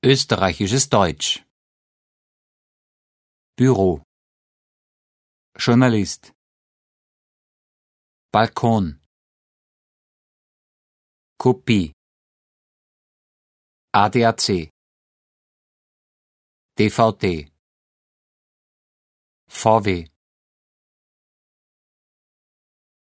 Österreichisches Deutsch. Büro. Journalist. Balkon. Kopie. ADAC. DVD. VW.